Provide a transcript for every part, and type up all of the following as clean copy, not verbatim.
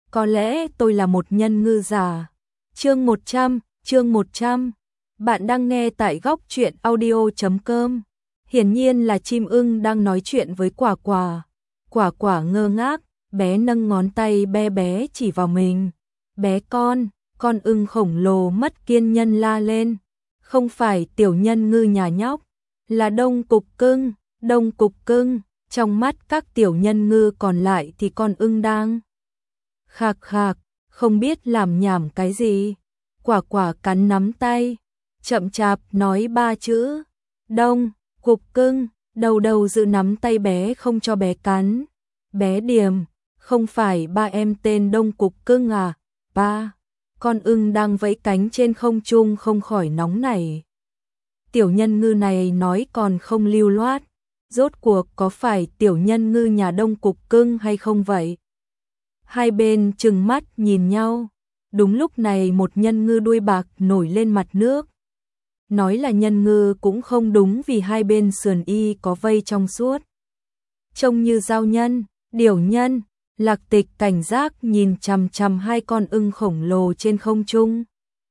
Có lẽ tôi là một nhân ngư già. Chương 100. Bạn đang nghe tại góc truyện audio.com. Hiển nhiên là chim ưng đang nói chuyện với Quả Quả. Quả Quả ngơ ngác, bé nâng ngón tay bé bé chỉ vào mình. Bé con ưng khổng lồ mất kiên nhẫn la lên. Không phải tiểu nhân ngư nhà nhóc, là Đông Cục Cưng. Trong mắt các tiểu nhân ngư còn lại thì con ưng đang khạc khạc, không biết làm nhảm cái gì. Quả Quả cắn nắm tay, chậm chạp nói 3 chữ. Đông Cục Cưng, đầu giữ nắm tay bé không cho bé cắn. Bé điềm, không phải ba em tên Đông Cục Cưng à? Ba. Con ưng đang vẫy cánh trên không trung không khỏi nóng nảy. Tiểu nhân ngư này nói còn không lưu loát. Rốt cuộc có phải tiểu nhân ngư nhà Đông Cục Cưng hay không vậy? Hai bên trừng mắt nhìn nhau. Đúng lúc này một nhân ngư đuôi bạc nổi lên mặt nước. Nói là nhân ngư cũng không đúng vì hai bên sườn y có vây trong suốt. Trông như giao nhân, điểu nhân. Lạc Tịch cảnh giác nhìn chằm chằm hai con ưng khổng lồ trên không trung.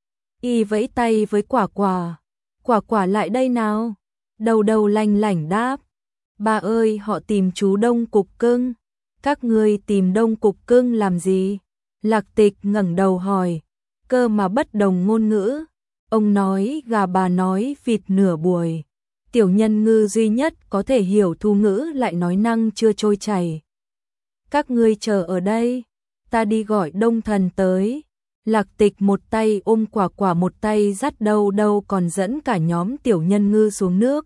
Y vẫy tay với Quả Quả. Quả Quả lại đây nào. Đầu lanh lảnh đáp. Ba ơi, họ tìm chú Đông Cục Cưng. Các ngươi tìm Đông Cục Cưng làm gì? Lạc Tịch ngẩng đầu hỏi. Cơ mà bất đồng ngôn ngữ. Ông nói gà, bà nói vịt nửa buổi. Tiểu nhân ngư duy nhất có thể hiểu thu ngữ lại nói năng chưa trôi chảy. Các ngươi chờ ở đây, ta đi gọi Đông Thần tới. Lạc Tịch một tay ôm Quả Quả, một tay dắt đâu còn dẫn cả nhóm tiểu nhân ngư xuống nước.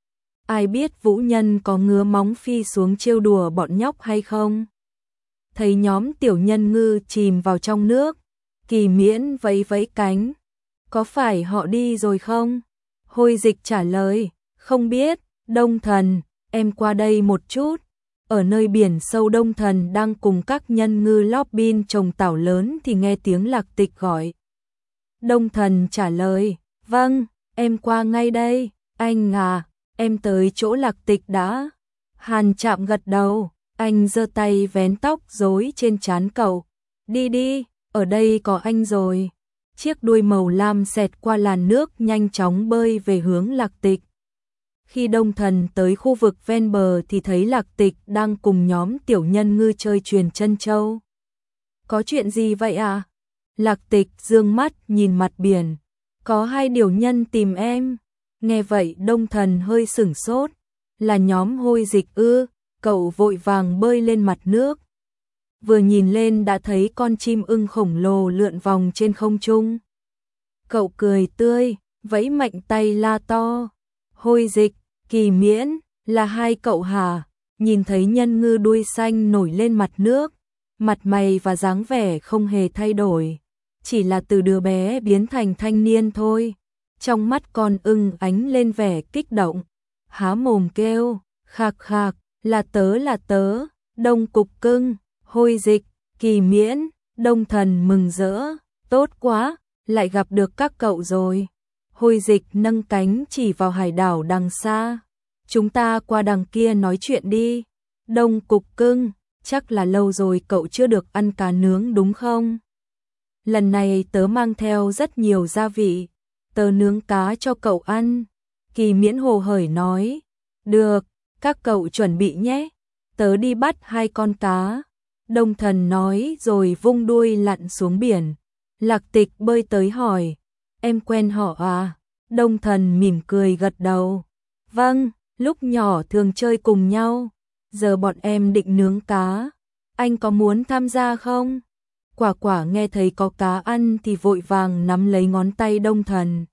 Ai biết Vũ Nhân có ngứa móng phi xuống trêu đùa bọn nhóc hay không? Thấy nhóm tiểu nhân ngư chìm vào trong nước, Kỳ Miễn vẫy cánh. Có phải họ đi rồi không? Hôi Dịch trả lời, không biết. Đông Thần, em qua đây một chút. Ở nơi biển sâu Đông Thần đang cùng các nhân ngư lóp bin trồng tảo lớn thì nghe tiếng Lạc Tịch gọi. Đông Thần trả lời, vâng, em qua ngay đây. Anh à, em tới chỗ Lạc Tịch đã. Hàn Trạm gật đầu, anh giơ tay vén tóc rối trên trán cậu. Đi, ở đây có anh rồi. Chiếc đuôi màu lam xẹt qua làn nước nhanh chóng bơi về hướng Lạc Tịch. Khi Đông Thần tới khu vực ven bờ thì thấy Lạc Tịch đang cùng nhóm tiểu nhân ngư chơi chuyền chân châu. Có chuyện gì vậy à? Lạc Tịch dương mắt nhìn mặt biển. Có hai điểu nhân tìm em. Nghe vậy Đông Thần hơi sửng sốt. Là nhóm Hôi Dịch ư? Cậu vội vàng bơi lên mặt nước. Vừa nhìn lên đã thấy con chim ưng khổng lồ lượn vòng trên không trung. Cậu cười tươi, vẫy mạnh tay la to. Hôi Dịch, Kỳ Miễn, là hai cậu hả? Nhìn thấy nhân ngư đuôi xanh nổi lên mặt nước, mặt mày và dáng vẻ không hề thay đổi, chỉ là từ đứa bé biến thành thanh niên thôi. Trong mắt con ưng ánh lên vẻ kích động, há mồm kêu, khạc khạc, là tớ, Đông Cục Cưng. Hôi Dịch, Kỳ Miễn, Đông Thần mừng rỡ, tốt quá, lại gặp được các cậu rồi. Hôi Dịch nâng cánh chỉ vào hải đảo đằng xa. Chúng ta qua đằng kia nói chuyện đi. Đông Cục Cưng, chắc là lâu rồi cậu chưa được ăn cá nướng đúng không? Lần này tớ mang theo rất nhiều gia vị, tớ nướng cá cho cậu ăn. Kỳ Miễn hồ hởi nói, được, các cậu chuẩn bị nhé, tớ đi bắt 2 con cá. Đông Thần nói rồi vung đuôi lặn xuống biển. Lạc Tịch bơi tới hỏi, em quen họ à? Đông Thần mỉm cười gật đầu. Vâng, lúc nhỏ thường chơi cùng nhau. Giờ bọn em định nướng cá. Anh có muốn tham gia không? Quả Quả nghe thấy có cá ăn thì vội vàng nắm lấy ngón tay Đông Thần.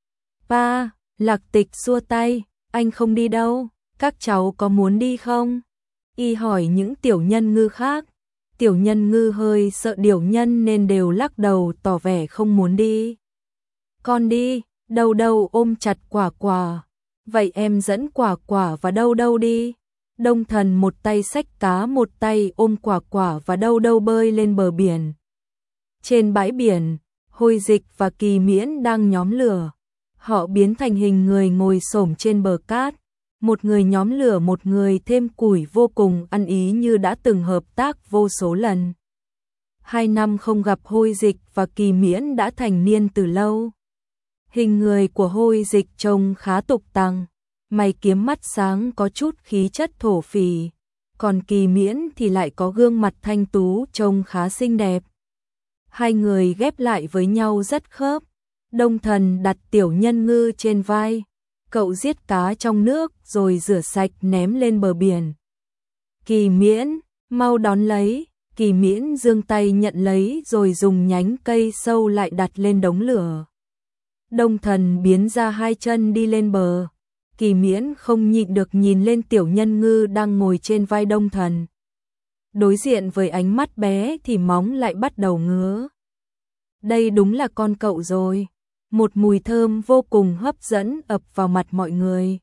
Ba, Lạc Tịch xua tay, anh không đi đâu. Các cháu có muốn đi không? Y hỏi những tiểu nhân ngư khác. Tiểu nhân ngư hơi sợ điểu nhân nên đều lắc đầu tỏ vẻ không muốn đi. Con đi, đầu ôm chặt Quả Quả. Vậy em dẫn Quả Quả và đâu đi. Đông Thần một tay xách cá, một tay ôm Quả Quả và đâu bơi lên bờ biển. Trên bãi biển, Hôi Dịch và Kỳ Miễn đang nhóm lửa. Họ biến thành hình người ngồi xổm trên bờ cát. Một người nhóm lửa, một người thêm củi, vô cùng ăn ý như đã từng hợp tác vô số lần. 2 năm không gặp Hôi Dịch và Kỳ Miễn đã thành niên từ lâu. Hình người của Hôi Dịch trông khá tục tằng, mày kiếm mắt sáng có chút khí chất thổ phỉ, còn Kỳ Miễn thì lại có gương mặt thanh tú trông khá xinh đẹp. Hai người ghép lại với nhau rất khớp. Đông Thần đặt Tiểu Nhân Ngư trên vai, cậu giết cá trong nước rồi rửa sạch ném lên bờ biển. Kỳ Miễn, mau đón lấy. Kỳ Miễn giương tay nhận lấy rồi dùng nhánh cây sâu lại đặt lên đống lửa. Đông Thần biến ra 2 chân đi lên bờ. Kỳ Miễn không nhịn được nhìn lên Tiểu Nhân Ngư đang ngồi trên vai Đông Thần. Đối diện với ánh mắt bé thì móng lại bắt đầu ngứa. Đây đúng là con cậu rồi. Một mùi thơm vô cùng hấp dẫn ập vào mặt mọi người.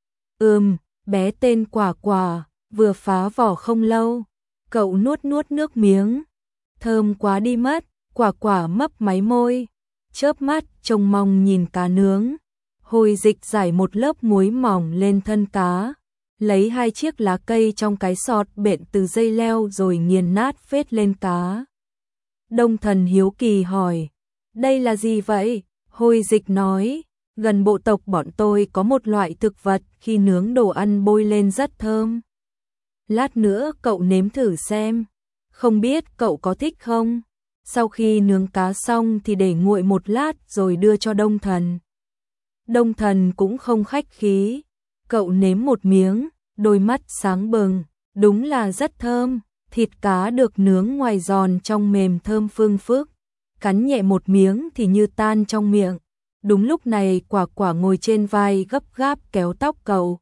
Bé tên Quả Quả, vừa phá vỏ không lâu. Cậu nuốt nước miếng. Thơm quá đi mất. Quả Quả mấp máy môi, chớp mắt trông mong nhìn cá nướng. Hôi Dịch rải một lớp muối mỏng lên thân cá, lấy 2 chiếc lá cây trong cái sọt bện từ dây leo rồi nghiền nát phết lên cá. Đông Thần hiếu kỳ hỏi, đây là gì vậy? Hôi Dịch nói, gần bộ tộc bọn tôi có một loại thực vật khi nướng đồ ăn bôi lên rất thơm. Lát nữa cậu nếm thử xem, không biết cậu có thích không? Sau khi nướng cá xong thì để nguội một lát rồi đưa cho Đông Thần. Đông Thần cũng không khách khí, cậu nếm một miếng, đôi mắt sáng bừng, đúng là rất thơm, thịt cá được nướng ngoài giòn trong mềm thơm phương phức, cắn nhẹ một miếng thì như tan trong miệng. Đúng lúc này Quả Quả ngồi trên vai gấp gáp kéo tóc cậu.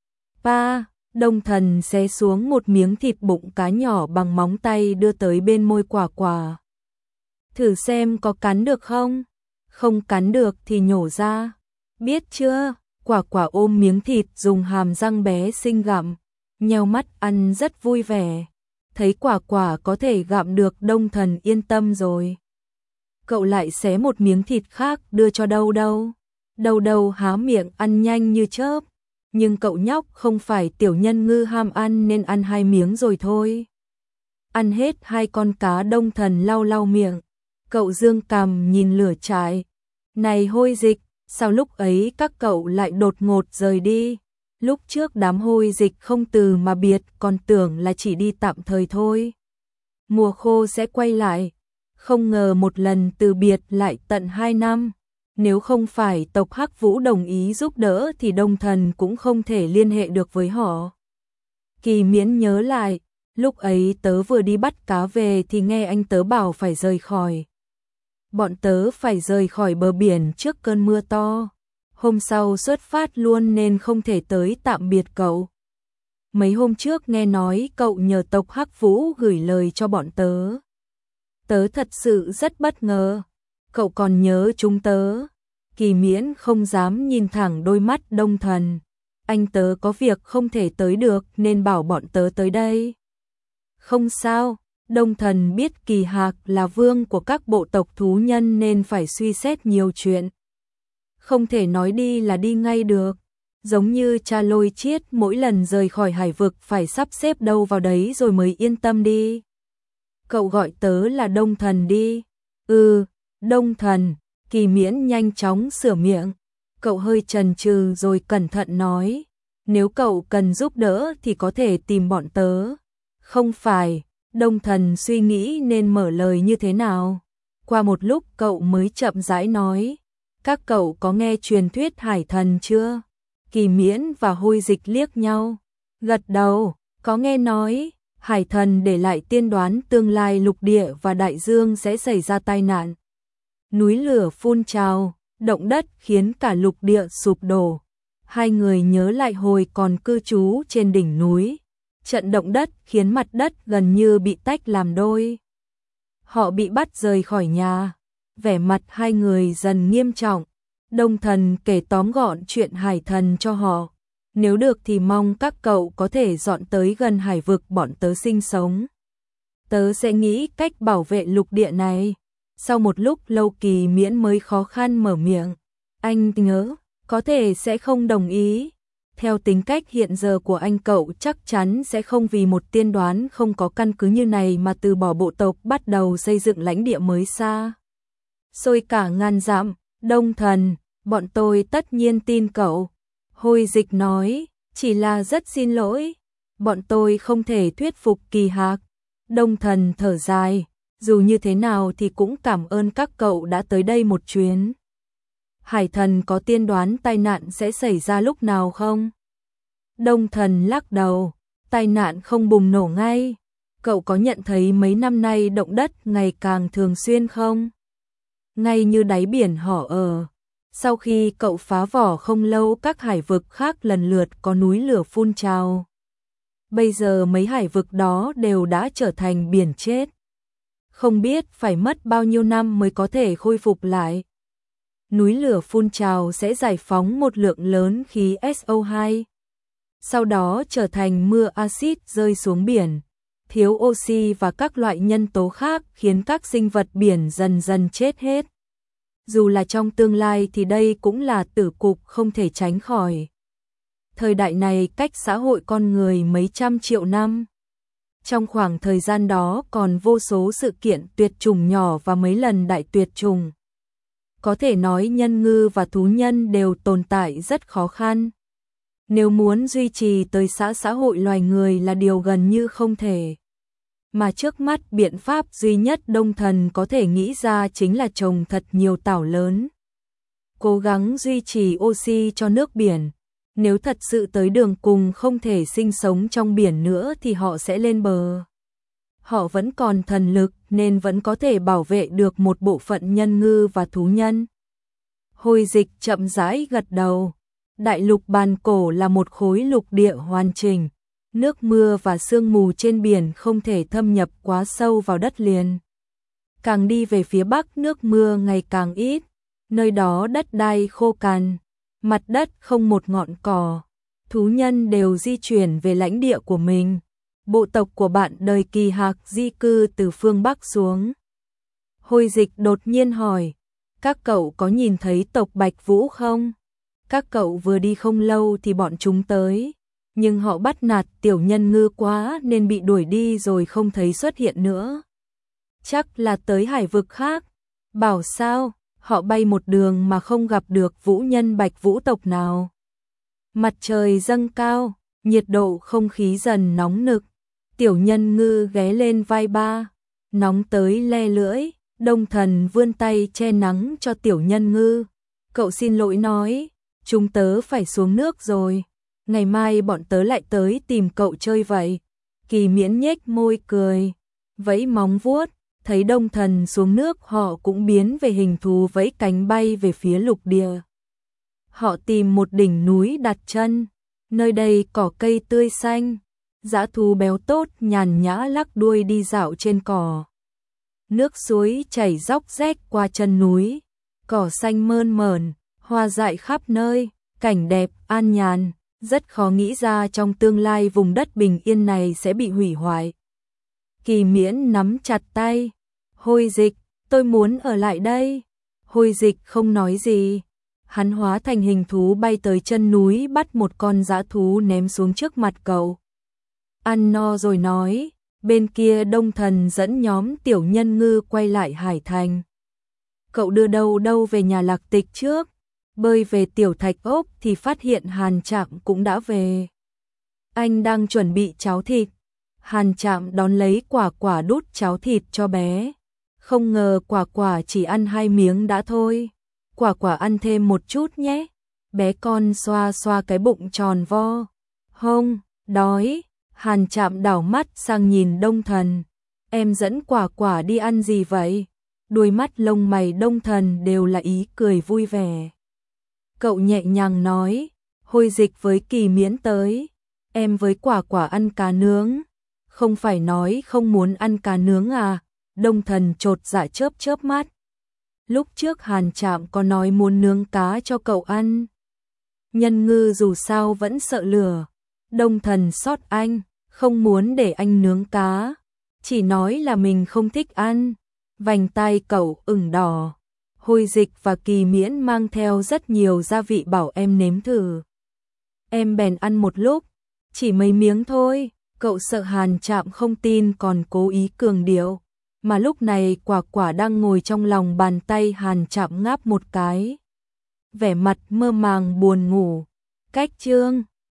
Pa, Đông Thần xé xuống một miếng thịt bụng cá nhỏ bằng móng tay đưa tới bên môi Quả Quả. Thử xem có cắn được không? Không cắn được thì nhổ ra. Biết chưa? Quả Quả ôm miếng thịt dùng hàm răng bé xinh gặm, nheo mắt ăn rất vui vẻ. Thấy Quả Quả có thể gặm được Đông Thần yên tâm rồi. Cậu lại xé một miếng thịt khác đưa cho Đâu Đâu. Đâu Đâu há miệng ăn nhanh như chớp, nhưng cậu nhóc không phải Tiểu Nhân Ngư ham ăn nên ăn 2 miếng rồi thôi. Ăn hết 2 con cá Đông Thần lau lau miệng, cậu dương cằm nhìn lửa trại. Này Hôi Dịch, sao lúc ấy các cậu lại đột ngột rời đi? Lúc trước đám Hôi Dịch không từ mà biệt, còn tưởng là chỉ đi tạm thời thôi. Mùa khô sẽ quay lại, không ngờ một lần từ biệt lại tận 2 năm. Nếu không phải tộc Hắc Vũ đồng ý giúp đỡ thì Đông Thần cũng không thể liên hệ được với họ. Kỳ Miễn nhớ lại, lúc ấy tớ vừa đi bắt cá về thì nghe anh tớ bảo phải rời khỏi. Bọn tớ phải rời khỏi bờ biển trước cơn mưa to. Hôm sau xuất phát luôn nên không thể tới tạm biệt cậu. Mấy hôm trước nghe nói cậu nhờ tộc Hắc Vũ gửi lời cho bọn tớ. Tớ thật sự rất bất ngờ. Cậu còn nhớ chúng tớ. Kỳ Miễn không dám nhìn thẳng đôi mắt Đông Thần. Anh tớ có việc không thể tới được nên bảo bọn tớ tới đây. Không sao. Đông Thần biết Kỳ Hạc là vương của các bộ tộc thú nhân nên phải suy xét nhiều chuyện. Không thể nói đi là đi ngay được. Giống như cha Lôi Chiết mỗi lần rời khỏi hải vực phải sắp xếp đâu vào đấy rồi mới yên tâm đi. Cậu gọi tớ là Đông Thần đi. Đông Thần. Kỳ Miễn nhanh chóng sửa miệng. Cậu hơi chần chừ rồi cẩn thận nói. Nếu cậu cần giúp đỡ thì có thể tìm bọn tớ. Không phải. Đông Thần suy nghĩ nên mở lời như thế nào. Qua một lúc cậu mới chậm rãi nói. Các cậu có nghe truyền thuyết hải thần chưa? Kỳ Miễn và Hôi Dịch liếc nhau. Gật đầu, có nghe nói. Hải thần để lại tiên đoán tương lai lục địa và đại dương sẽ xảy ra tai nạn. Núi lửa phun trào, động đất khiến cả lục địa sụp đổ. Hai người nhớ lại hồi còn cư trú trên đỉnh núi. Trận động đất khiến mặt đất gần như bị tách làm đôi. Họ bị bắt rời khỏi nhà. Vẻ mặt hai người dần nghiêm trọng. Đông Thần kể tóm gọn chuyện hải thần cho họ. Nếu được thì mong các cậu có thể dọn tới gần hải vực bọn tớ sinh sống. Tớ sẽ nghĩ cách bảo vệ lục địa này. Sau một lúc lâu Kỳ Miễn mới khó khăn mở miệng. Anh nhớ, có thể sẽ không đồng ý. Theo tính cách hiện giờ của anh, cậu chắc chắn sẽ không vì một tiên đoán không có căn cứ như này mà từ bỏ bộ tộc bắt đầu xây dựng lãnh địa mới xa xôi cả ngàn dặm. Đông Thần, bọn tôi tất nhiên tin cậu. Hôi Dịch nói, chỉ là rất xin lỗi, bọn tôi không thể thuyết phục Kỳ Hạc. Đông Thần thở dài, dù như thế nào thì cũng cảm ơn các cậu đã tới đây một chuyến. Hải Thần có tiên đoán tai nạn sẽ xảy ra lúc nào không? Đông Thần lắc đầu, tai nạn không bùng nổ ngay. Cậu có nhận thấy mấy năm nay động đất ngày càng thường xuyên không? Ngay như đáy biển họ ở. Sau khi cậu phá vỏ không lâu, các hải vực khác lần lượt có núi lửa phun trào. Bây giờ mấy hải vực đó đều đã trở thành biển chết. Không biết phải mất bao nhiêu năm mới có thể khôi phục lại. Núi lửa phun trào sẽ giải phóng một lượng lớn khí SO2. Sau đó trở thành mưa axit rơi xuống biển. Thiếu oxy và các loại nhân tố khác khiến các sinh vật biển dần dần chết hết. Dù là trong tương lai thì đây cũng là tử cục không thể tránh khỏi. Thời đại này cách xã hội con người mấy trăm triệu năm. Trong khoảng thời gian đó còn vô số sự kiện tuyệt chủng nhỏ và mấy lần đại tuyệt chủng. Có thể nói nhân ngư và thú nhân đều tồn tại rất khó khăn. Nếu muốn duy trì tới xã hội loài người là điều gần như không thể. Mà trước mắt biện pháp duy nhất Đông Thần có thể nghĩ ra chính là trồng thật nhiều tảo lớn. Cố gắng duy trì oxy cho nước biển. Nếu thật sự tới đường cùng không thể sinh sống trong biển nữa thì họ sẽ lên bờ. Họ vẫn còn thần lực nên vẫn có thể bảo vệ được một bộ phận nhân ngư và thú nhân. Hôi Dịch chậm rãi gật đầu. Đại lục bàn cổ là một khối lục địa hoàn chỉnh. Nước mưa và sương mù trên biển không thể thâm nhập quá sâu vào đất liền. Càng đi về phía bắc nước mưa ngày càng ít. Nơi đó đất đai khô cằn, mặt đất không một ngọn cỏ. Thú nhân đều di chuyển về lãnh địa của mình. Bộ tộc của bạn đời Kỳ Hạc di cư từ phương Bắc xuống. Hôi Dịch đột nhiên hỏi, các cậu có nhìn thấy tộc Bạch Vũ không? Các cậu vừa đi không lâu thì bọn chúng tới, nhưng họ bắt nạt tiểu nhân ngư quá nên bị đuổi đi rồi không thấy xuất hiện nữa. Chắc là tới hải vực khác. Bảo sao, họ bay một đường mà không gặp được vũ nhân Bạch Vũ tộc nào. Mặt trời dâng cao, nhiệt độ không khí dần nóng nực. Tiểu nhân ngư ghé lên vai ba, nóng tới le lưỡi. Đông Thần vươn tay che nắng cho tiểu nhân ngư. Cậu xin lỗi nói, chúng tớ phải xuống nước rồi. Ngày mai bọn tớ lại tới tìm cậu chơi vậy. Kỳ Miễn nhếch môi cười, vẫy móng vuốt. Thấy Đông Thần xuống nước họ cũng biến về hình thù vẫy cánh bay về phía lục địa. Họ tìm một đỉnh núi đặt chân. Nơi đây cỏ cây tươi xanh. Dã thú béo tốt nhàn nhã lắc đuôi đi dạo trên cỏ. Nước suối chảy róc rách qua chân núi. Cỏ xanh mơn mởn, hoa dại khắp nơi, cảnh đẹp, an nhàn. Rất khó nghĩ ra trong tương lai vùng đất bình yên này sẽ bị hủy hoại. Kỳ Miễn nắm chặt tay. Hôi Dịch, tôi muốn ở lại đây. Hôi Dịch không nói gì. Hắn hóa thành hình thú bay tới chân núi bắt một con dã thú ném xuống trước mặt cậu. Ăn no rồi nói, bên kia Đông Thần dẫn nhóm tiểu nhân ngư quay lại hải thành. Cậu đưa đâu về nhà Lạc Tịch trước. Bơi về tiểu thạch ốc thì phát hiện Hàn Trạm cũng đã về. Anh đang chuẩn bị cháo thịt. Hàn Trạm đón lấy Quả Quả đút cháo thịt cho bé. Không ngờ Quả Quả chỉ ăn 2 miếng đã thôi. Quả Quả ăn thêm một chút nhé. Bé con xoa xoa cái bụng tròn vo. Không, đói. Hàn Trạm đảo mắt sang nhìn Đông Thần. Em dẫn Quả Quả đi ăn gì vậy? Đuôi mắt lông mày Đông Thần đều là ý cười vui vẻ. Cậu nhẹ nhàng nói, Hôi Dịch với Kỳ Miễn tới. Em với Quả Quả ăn cá nướng. Không phải nói không muốn ăn cá nướng à? Đông Thần chột dạ chớp mắt. Lúc trước Hàn Trạm có nói muốn nướng cá cho cậu ăn. Nhân ngư dù sao vẫn sợ lửa. Đông Thần xót anh, không muốn để anh nướng cá. Chỉ nói là mình không thích ăn. Vành tai cậu ửng đỏ. Hôi Dịch và Kỳ Miễn mang theo rất nhiều gia vị bảo em nếm thử. em bèn ăn một lúc, chỉ mấy miếng thôi. Cậu sợ Hàn Trạm không tin còn cố ý cường điệu, mà lúc này Quả Quả đang ngồi trong lòng bàn tay Hàn Trạm ngáp một cái, vẻ mặt mơ màng buồn ngủ. Cách chương